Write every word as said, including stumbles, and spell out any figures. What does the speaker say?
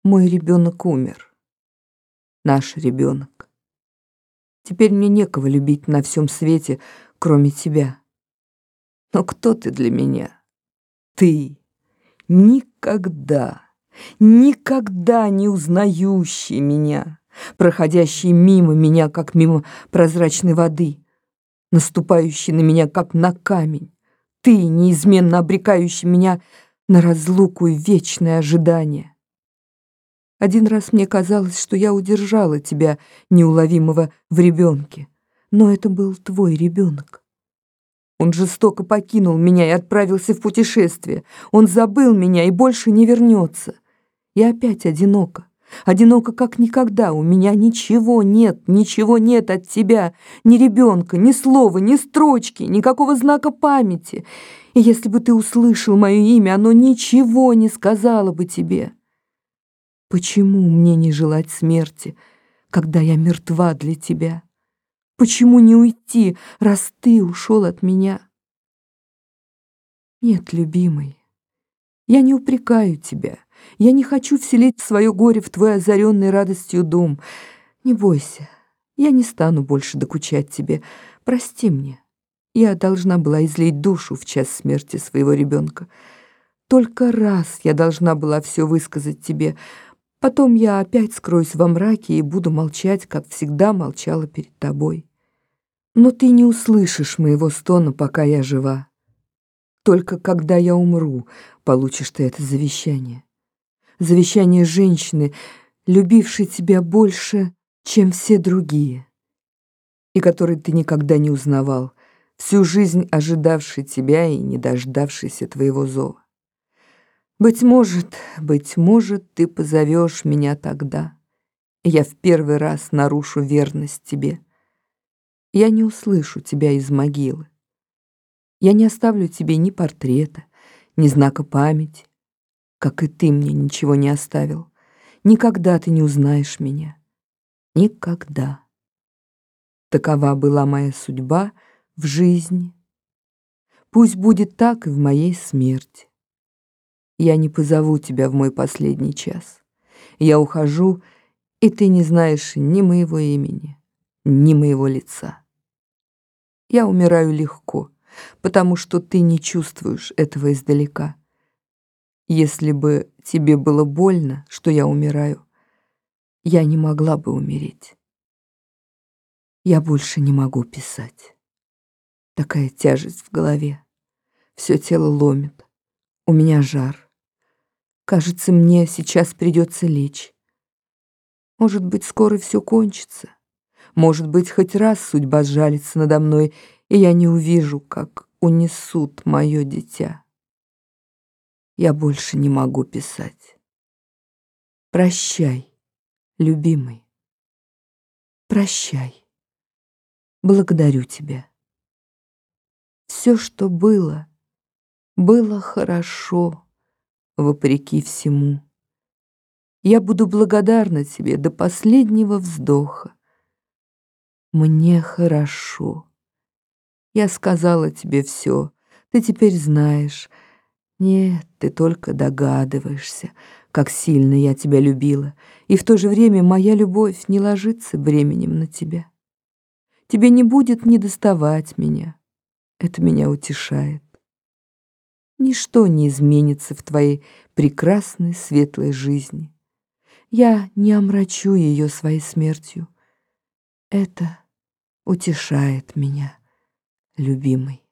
Мой ребенок умер. Наш ребенок. Теперь мне некого любить на всем свете, кроме тебя. Но кто ты для меня? Ты. Никогда, никогда не узнающий меня, проходящий мимо меня, как мимо прозрачной воды, наступающий на меня, как на камень. Ты, неизменно обрекающий меня на разлуку и вечное ожидание. Один раз мне казалось, что я удержала тебя, неуловимого, в ребенке, но это был твой ребенок. Он жестоко покинул меня и отправился в путешествие. Он забыл меня и больше не вернется. И опять одиноко. Одиноко, как никогда. У меня ничего нет, ничего нет от тебя. Ни ребенка, ни слова, ни строчки, никакого знака памяти. И если бы ты услышал мое имя, оно ничего не сказало бы тебе. Почему мне не желать смерти, когда я мертва для тебя? Почему не уйти, раз ты ушел от меня? Нет, любимый, я не упрекаю тебя. Я не хочу вселить свое горе в твой озаренный радостью дом. Не бойся, я не стану больше докучать тебе. Прости мне. Я должна была излить душу в час смерти своего ребенка. Только раз я должна была все высказать тебе. Потом я опять скроюсь во мраке и буду молчать, как всегда молчала перед тобой. Но ты не услышишь моего стона, пока я жива. Только когда я умру, получишь ты это завещание. Завещание женщины, любившей тебя больше, чем все другие, и которой ты никогда не узнавал, всю жизнь ожидавшей тебя и не дождавшейся твоего зова. Быть может, быть может, ты позовешь меня тогда, и я в первый раз нарушу верность тебе. Я не услышу тебя из могилы. Я не оставлю тебе ни портрета, ни знака памяти, как и ты мне ничего не оставил. Никогда ты не узнаешь меня. Никогда. Такова была моя судьба в жизни. Пусть будет так и в моей смерти. Я не позову тебя в мой последний час. Я ухожу, и ты не знаешь ни моего имени, ни моего лица. Я умираю легко, потому что ты не чувствуешь этого издалека. Если бы тебе было больно, что я умираю, я не могла бы умереть. Я больше не могу писать. Такая тяжесть в голове. Все тело ломит. У меня жар. Кажется, мне сейчас придется лечь. Может быть, скоро все кончится. Может быть, хоть раз судьба сжалится надо мной, и я не увижу, как унесут мое дитя. Я больше не могу писать. Прощай, любимый. Прощай. Благодарю тебя. Все, что было, было хорошо, вопреки всему. Я буду благодарна тебе до последнего вздоха. Мне хорошо. Я сказала тебе все. Ты теперь знаешь. Нет, ты только догадываешься, как сильно я тебя любила, и в то же время моя любовь не ложится бременем на тебя. Тебе не будет недоставать меня. Это меня утешает. Ничто не изменится в твоей прекрасной светлой жизни. Я не омрачу ее своей смертью. Это утешает меня, любимый.